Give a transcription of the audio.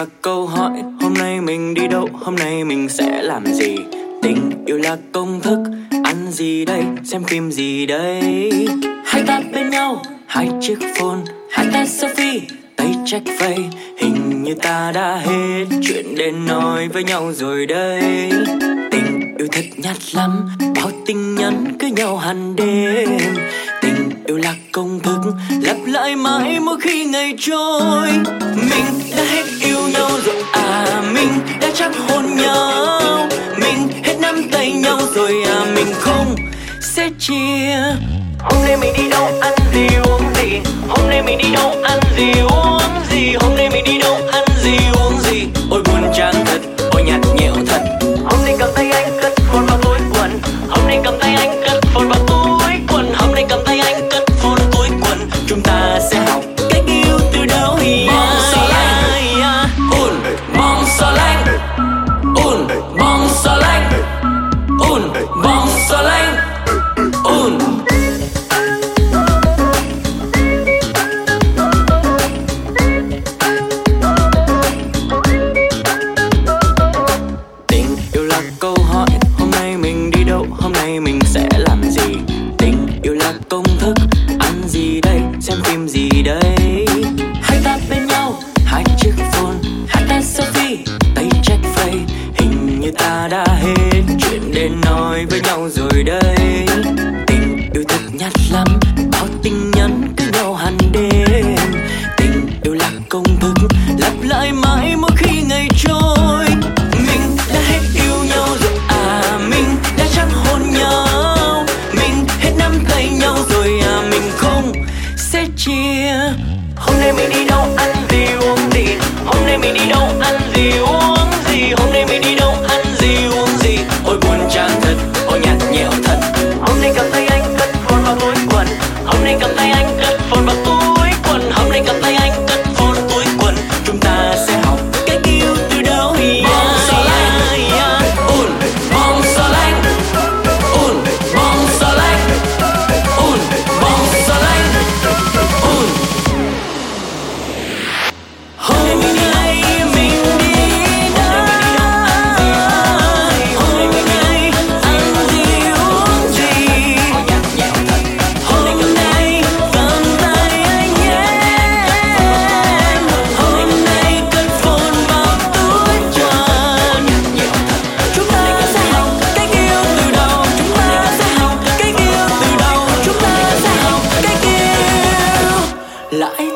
là câu hỏi, hôm nay mình đi đâu, hôm nay mình sẽ làm gì. Tình yêu là công thức, ăn gì đây, xem phim gì đây. Hai ta bên nhau, hai chiếc phone, hai ta selfie, tay check face. Hình như ta đã hết chuyện để nói với nhau rồi đây. Tình yêu thật nhạt lắm, bao tin nhắn cưới nhau hàng đêm. Tình yêu là công thức, lặp lại mãi mỗi khi ngày trôi. Mình đã hết yêu nhau rồi à, mình đã chắc hôn nhau. Mình hết nắm tay nhau rồi à, mình không sẽ chia. Hôm nay mình đi đâu ăn gì uống gì, hôm nay mình đi đâu ăn gì uống gì, hôm nay mình đi đâu ăn gì uống gì. Ôi buồn chán thật, ôi nhạt nhẽo thật. Hôm nay cầm tay anh cất phone vào túi quần, hôm nay cầm tay anh cất phone vào túi quần, hôm nay cầm tay anh cất phone túi quần. Chúng ta sẽ học cách yêu từ đâu. Bong xò lanh, bong xò lanh, bong xò lanh, bong xò lanh. Tình yêu là câu hỏi, hôm nay mình đi đâu, hôm nay mình sẽ làm gì. Tình yêu là công thức, ăn gì đây, xem phim gì đây. Hai ta bên nhau, hai chiếc phone, hai ta selfie, tay check face. Hình như ta đã hết chuyện để nói với nhau rồi đây. Tình yêu thật nhạt lắm, bao tin nhắn cứ nhau hàng đêm. Tình yêu là công thức, lặp lại mãi mỗi khi ngày trôi. Mình đã hết yêu nhau rồi à, mình đã chắc hôn nhau. Mình hết nắm tay nhau rồi à, mình không sẽ chia. Hôm nay mình đi đâu ăn gì uống gì, hôm nay mình đi đâu ăn gì uống gì, hôm nay mình đi đâu ăn gì uống gì. Ôi buồn chán thật, ôi nhạt nhẽo thật. Hôm nay cầm tay anh cất phone vào túi quần, hôm nay cầm tay anh cất phone vào túi quần, hôm nay cầm tay anh cất phone túi quần. Chúng ta sẽ học cách yêu từ đâu. Bong xò lanh, bong xò lanh, bong xò lanh, bong xò lanh. Hôm nay mình đi đâu, hôm nay mình đi ăn gì uống gì, hôm nay cầm tay anh nhé, hôm nay cất phone vào túi quần. Chúng ta sẽ học cách yêu từ đầu, chúng ta sẽ học cách yêu từ đầu, chúng ta sẽ học cách yêu lại.